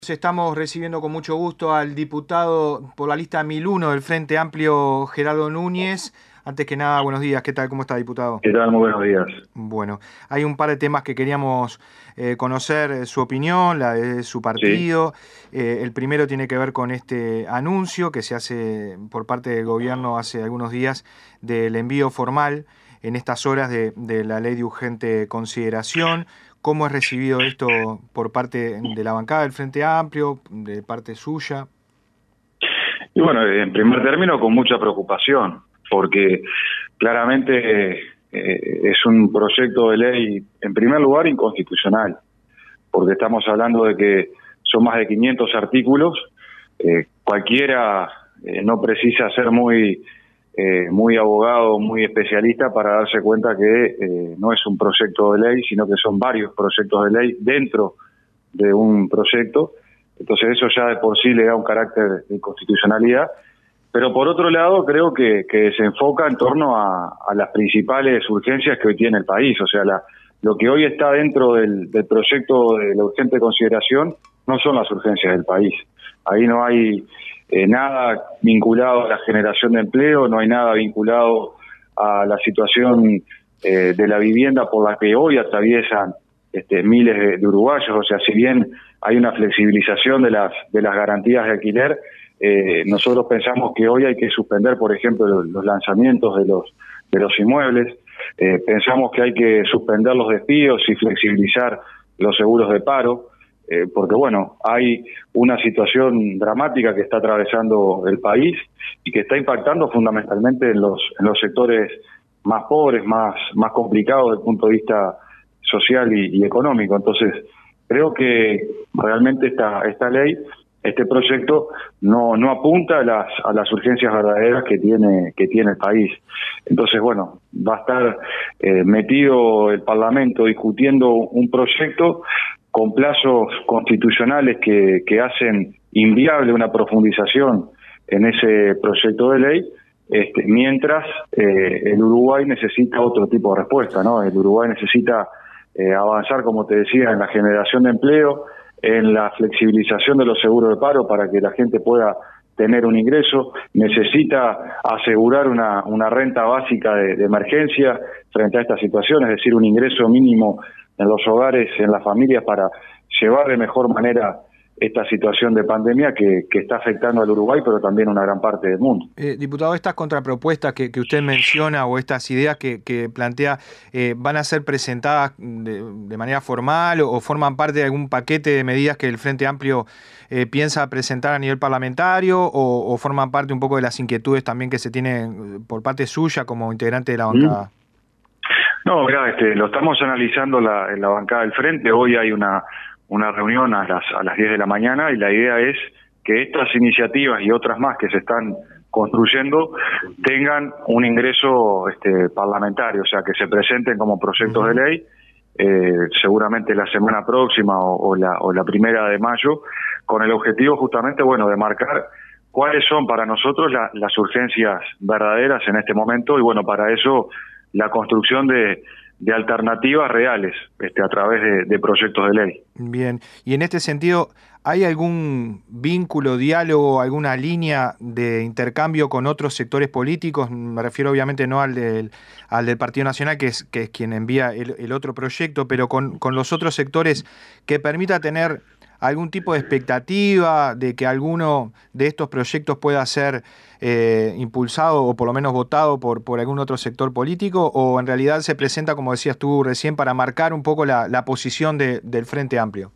Estamos recibiendo con mucho gusto al diputado por la lista 1001 del Frente Amplio, Gerardo Núñez. Antes que nada, buenos días. ¿Qué tal? ¿Cómo está, diputado? ¿Qué tal? Muy buenos días. Bueno, hay un par de temas que queríamos conocer su opinión, la de su Sí. partido. El primero tiene que ver con este anuncio que se hace por parte del gobierno hace algunos días del envío formal en estas horas de la ley de urgente consideración. ¿Cómo es recibido esto por parte de la bancada del Frente Amplio, de parte suya? Y bueno, en primer término, con mucha preocupación, porque claramente es un proyecto de ley, en primer lugar, inconstitucional, porque estamos hablando de que son más de 500 artículos. Cualquiera no precisa ser muy abogado, muy especialista para darse cuenta que no es un proyecto de ley, sino que son varios proyectos de ley dentro de un proyecto. Entonces eso ya de por sí le da un carácter de inconstitucionalidad. Pero por otro lado creo que se enfoca en torno a las principales urgencias que hoy tiene el país. O sea, lo que hoy está dentro del proyecto de la urgente consideración no son las urgencias del país. Ahí no hay nada vinculado a la generación de empleo, no hay nada vinculado a la situación de la vivienda por la que hoy atraviesan miles de uruguayos. O sea, si bien hay una flexibilización de las garantías de alquiler, nosotros pensamos que hoy hay que suspender, por ejemplo, los lanzamientos de los inmuebles. Pensamos que hay que suspender los despidos y flexibilizar los seguros de paro, porque bueno, hay una situación dramática que está atravesando el país y que está impactando fundamentalmente en los sectores más pobres, más complicados desde el punto de vista social y económico. Entonces, creo que realmente esta ley, este proyecto, no apunta a las urgencias verdaderas que tiene el país. Entonces, bueno, va a estar metido el Parlamento discutiendo un proyecto con plazos constitucionales que hacen inviable una profundización en ese proyecto de ley, mientras el Uruguay necesita otro tipo de respuesta, ¿no? El Uruguay necesita avanzar, como te decía, en la generación de empleo, en la flexibilización de los seguros de paro para que la gente pueda tener un ingreso, necesita asegurar una renta básica de emergencia frente a esta situación, es decir, un ingreso mínimo en los hogares, en las familias, para llevar de mejor manera esta situación de pandemia que está afectando al Uruguay, pero también a una gran parte del mundo. Diputado, estas contrapropuestas que usted menciona o estas ideas que plantea, ¿van a ser presentadas de manera formal o forman parte de algún paquete de medidas que el Frente Amplio piensa presentar a nivel parlamentario o forman parte un poco de las inquietudes también que se tienen por parte suya como integrante de la bancada? No, mirá, lo estamos analizando en la bancada del Frente. Hoy hay una reunión a las 10 de la mañana y la idea es que estas iniciativas y otras más que se están construyendo tengan un ingreso parlamentario, o sea, que se presenten como proyectos de ley, seguramente la semana próxima o la primera de mayo, con el objetivo justamente, bueno, de marcar cuáles son para nosotros las urgencias verdaderas en este momento y, bueno, para eso la construcción de alternativas reales a través de proyectos de ley. Bien, y en este sentido, ¿hay algún vínculo, diálogo, alguna línea de intercambio con otros sectores políticos? Me refiero obviamente no al del Partido Nacional, que es quien envía el otro proyecto, pero con los otros sectores que permita tener algún tipo de expectativa de que alguno de estos proyectos pueda ser impulsado o por lo menos votado por algún otro sector político, o en realidad se presenta, como decías tú recién, para marcar un poco la posición del Frente Amplio?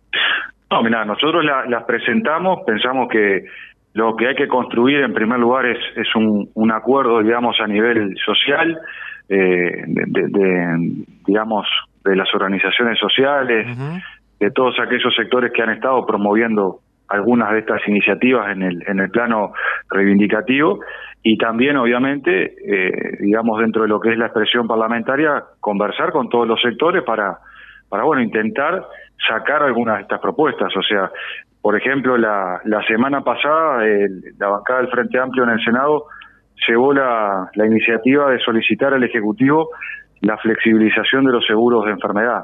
No, mirá, nosotros las presentamos, pensamos que lo que hay que construir en primer lugar es un acuerdo, digamos, a nivel social, digamos, de las organizaciones sociales, de todos aquellos sectores que han estado promoviendo algunas de estas iniciativas en el plano reivindicativo, y también, obviamente, digamos, dentro de lo que es la expresión parlamentaria, conversar con todos los sectores para bueno, intentar sacar algunas de estas propuestas. O sea, por ejemplo, la semana pasada la bancada del Frente Amplio en el Senado llevó la iniciativa de solicitar al Ejecutivo la flexibilización de los seguros de enfermedad.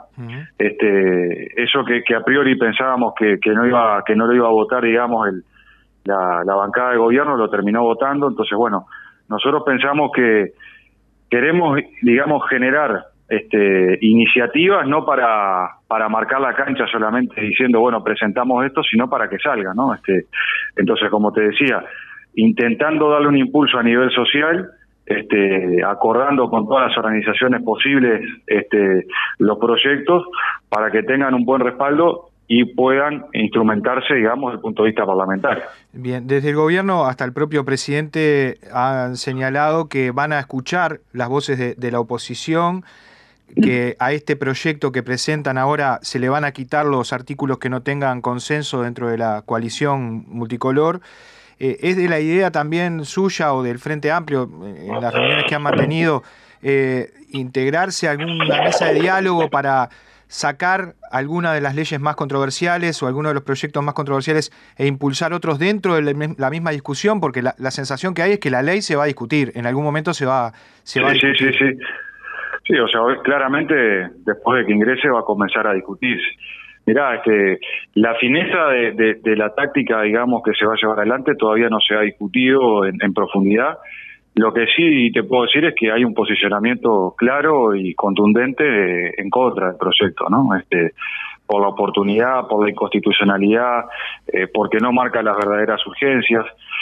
Eso que a priori pensábamos que no lo iba a votar, digamos, la bancada de gobierno, lo terminó votando. Entonces, bueno, nosotros pensamos que queremos, digamos, generar iniciativas no para marcar la cancha solamente diciendo, bueno, presentamos esto, sino para que salga, ¿no? Entonces, como te decía, intentando darle un impulso a nivel social, acordando con todas las organizaciones posibles los proyectos para que tengan un buen respaldo y puedan instrumentarse, digamos, desde el punto de vista parlamentario. Bien, desde el gobierno hasta el propio presidente han señalado que van a escuchar las voces de la oposición, que a este proyecto que presentan ahora se le van a quitar los artículos que no tengan consenso dentro de la coalición multicolor. ¿Es de la idea también suya o del Frente Amplio, en las reuniones que han mantenido, integrarse a alguna mesa de diálogo para sacar alguna de las leyes más controversiales o alguno de los proyectos más controversiales e impulsar otros dentro de la misma discusión? Porque la sensación que hay es que la ley se va a discutir, en algún momento se va a discutir. Sí, o sea, claramente después de que ingrese va a comenzar a discutirse. Mirá, la fineza de la táctica, digamos, que se va a llevar adelante todavía no se ha discutido en profundidad. Lo que sí te puedo decir es que hay un posicionamiento claro y contundente en contra del proyecto, ¿no? Por la oportunidad, por la inconstitucionalidad, porque no marca las verdaderas urgencias.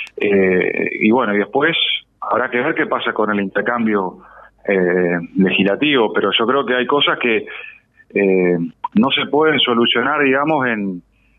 Y bueno, y después habrá que ver qué pasa con el intercambio legislativo, pero yo creo que hay cosas que no se pueden solucionar, digamos, en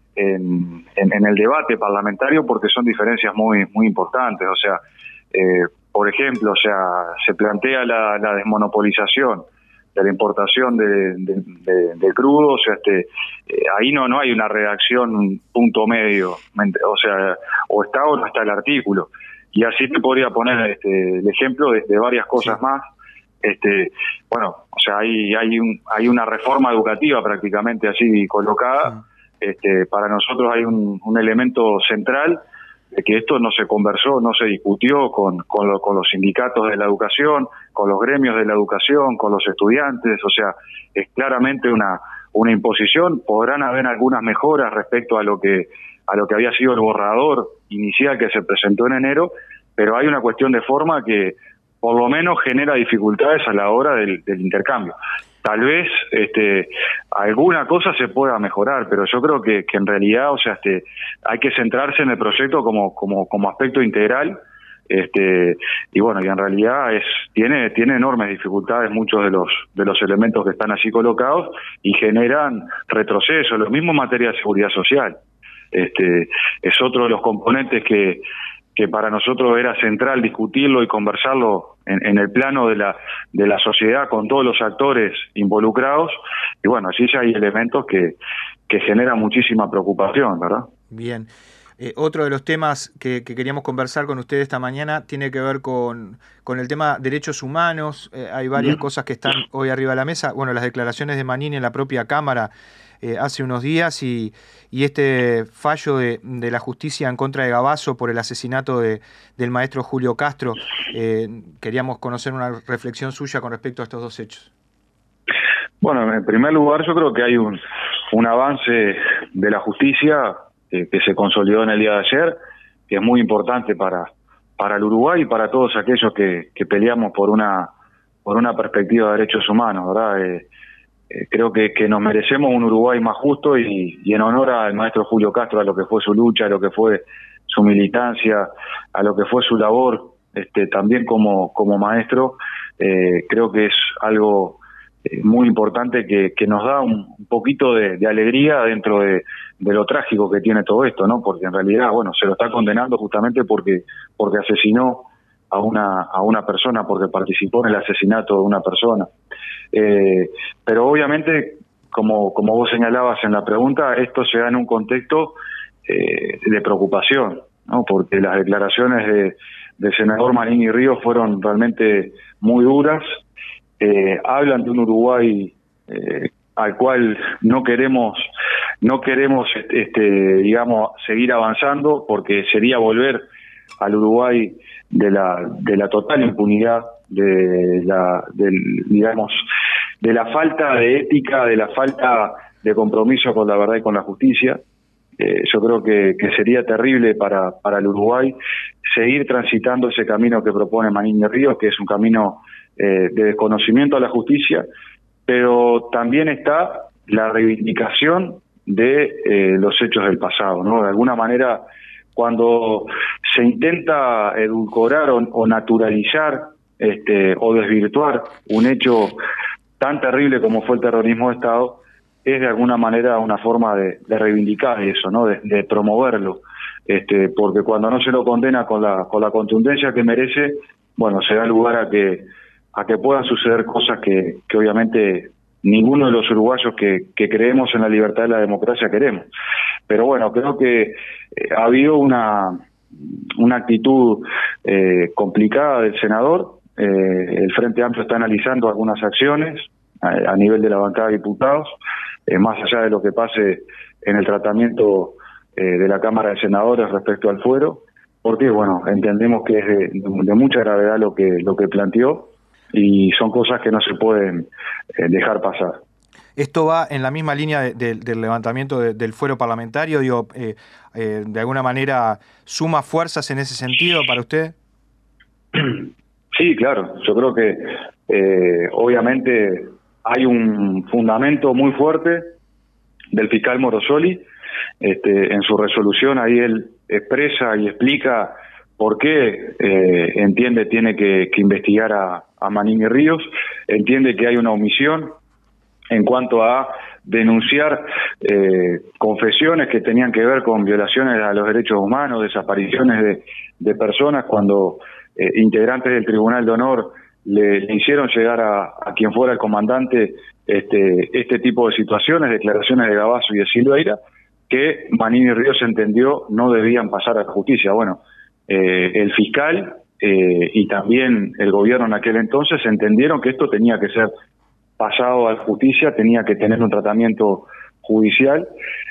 el debate parlamentario porque son diferencias muy importantes. O sea, por ejemplo, o sea, se plantea la desmonopolización de la importación de crudo, o sea, ahí no hay una redacción punto medio, o sea, o está o no está el artículo. Y así te podría poner el ejemplo de varias cosas más. Bueno, o sea, hay una reforma educativa prácticamente así colocada. Para nosotros hay un elemento central de que esto no se conversó, no se discutió con los sindicatos de la educación, con los gremios de la educación, con los estudiantes. O sea, es claramente una imposición. Podrán haber algunas mejoras respecto a lo que había sido el borrador inicial que se presentó en enero, pero hay una cuestión de forma que por lo menos genera dificultades a la hora del intercambio. Tal vez alguna cosa se pueda mejorar, pero yo creo que en realidad, o sea, hay que centrarse en el proyecto como aspecto integral, y bueno, y en realidad tiene enormes dificultades muchos de los elementos que están así colocados y generan retroceso, lo mismo en materia de seguridad social. Es otro de los componentes que para nosotros era central discutirlo y conversarlo en el plano de la sociedad con todos los actores involucrados. Y bueno, así ya hay elementos que generan muchísima preocupación, ¿verdad? Bien. Otro de los temas que queríamos conversar con ustedes esta mañana tiene que ver con el tema derechos humanos. Hay varias cosas que están hoy arriba de la mesa. Bueno, las declaraciones de Manini en la propia Cámara hace unos días y este fallo de la justicia en contra de Gavazo por el asesinato del maestro Julio Castro. Queríamos conocer una reflexión suya con respecto a estos dos hechos. Bueno, en primer lugar yo creo que hay un avance de la justicia que se consolidó en el día de ayer, que es muy importante para el Uruguay y para todos aquellos que peleamos por una perspectiva de derechos humanos, ¿verdad? Creo que nos merecemos un Uruguay más justo y en honor al maestro Julio Castro, a lo que fue su lucha, a lo que fue su militancia, a lo que fue su labor también como maestro, creo que es algo muy importante que nos da un poquito de alegría dentro de lo trágico que tiene todo esto, ¿no? Porque en realidad, bueno, se lo está condenando justamente porque asesinó a una persona, porque participó en el asesinato de una persona. Pero obviamente, como vos señalabas en la pregunta, esto se da en un contexto de preocupación, ¿no? Porque las declaraciones del senador Manini Ríos fueron realmente muy duras. Hablan de un Uruguay al cual no queremos digamos seguir avanzando, porque sería volver al Uruguay de la total impunidad digamos, de la falta de ética, de la falta de compromiso con la verdad y con la justicia. Yo creo que sería terrible para el Uruguay seguir transitando ese camino que propone Manini Ríos, que es un camino de desconocimiento a la justicia, pero también está la reivindicación de los hechos del pasado, ¿no? De alguna manera, cuando se intenta edulcorar o naturalizar o desvirtuar un hecho tan terrible como fue el terrorismo de Estado, es de alguna manera una forma de reivindicar eso, ¿no? De promoverlo, porque cuando no se lo condena con la contundencia que merece, bueno, se da lugar a que puedan suceder cosas que obviamente ninguno de los uruguayos que creemos en la libertad y la democracia queremos. Pero bueno, creo que ha habido una actitud complicada del senador. El Frente Amplio está analizando algunas acciones a nivel de la bancada de diputados, más allá de lo que pase en el tratamiento de la Cámara de Senadores respecto al fuero, porque bueno, entendemos que es de mucha gravedad lo que planteó, y son cosas que no se pueden dejar pasar. ¿Esto va en la misma línea del levantamiento del fuero parlamentario? Digo, ¿de alguna manera suma fuerzas en ese sentido para usted? Sí, claro. Yo creo que obviamente hay un fundamento muy fuerte del fiscal Morosoli. En su resolución ahí él expresa y explica por qué entiende tiene que investigar a Manini Ríos, entiende que hay una omisión en cuanto a denunciar confesiones que tenían que ver con violaciones a los derechos humanos, desapariciones de personas, cuando integrantes del Tribunal de Honor le hicieron llegar a quien fuera el comandante este tipo de situaciones, declaraciones de Gavazo y de Silveira, que Manini Ríos entendió no debían pasar a la justicia. Bueno, el fiscal y también el gobierno en aquel entonces entendieron que esto tenía que ser pasado a la justicia, tenía que tener un tratamiento judicial,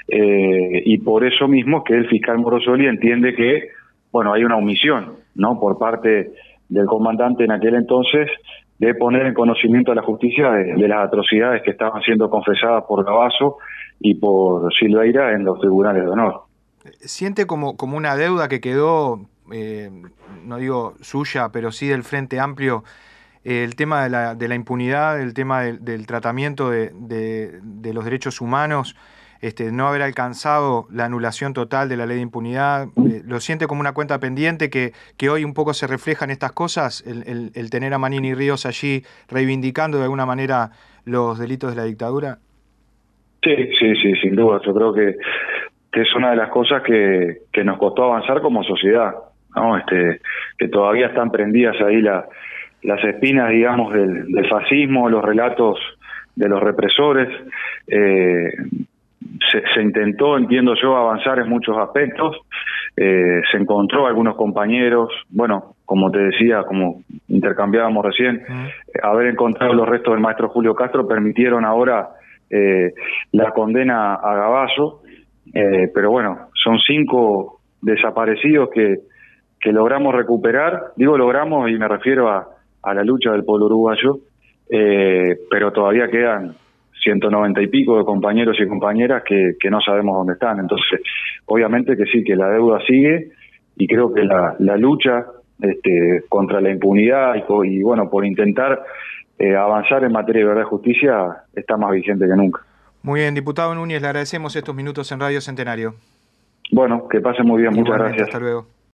y por eso mismo que el fiscal Morosoli entiende que, bueno, hay una omisión, ¿no?, por parte del comandante en aquel entonces de poner en conocimiento a la justicia de las atrocidades que estaban siendo confesadas por Gavazo y por Silveira en los tribunales de honor. ¿Siente como una deuda que quedó, no digo suya, pero sí del Frente Amplio, el tema de la impunidad, el tema del tratamiento de los derechos humanos, no haber alcanzado la anulación total de la ley de impunidad? ¿Lo siente como una cuenta pendiente que hoy un poco se refleja en estas cosas, el tener a Manini Ríos allí reivindicando de alguna manera los delitos de la dictadura? Sí, sin duda. Yo creo que es una de las cosas que nos costó avanzar como sociedad, ¿no? Que todavía están prendidas ahí las espinas, digamos, del fascismo, los relatos de los represores. Se intentó, entiendo yo, avanzar en muchos aspectos. Se encontró algunos compañeros, bueno, como te decía, como intercambiábamos recién, haber encontrado los restos del maestro Julio Castro permitieron ahora la condena a Gavazo, pero bueno, son 5 desaparecidos que logramos recuperar. Digo logramos y me refiero a la lucha del pueblo uruguayo, pero todavía quedan 190 y pico de compañeros y compañeras que no sabemos dónde están. Entonces, obviamente que sí, que la deuda sigue, y creo que la lucha contra la impunidad y bueno, por intentar avanzar en materia de verdad y justicia está más vigente que nunca. Muy bien, diputado Núñez, le agradecemos estos minutos en Radio Centenario. Bueno, que pase muy bien, muchas Igualmente, gracias. Hasta luego.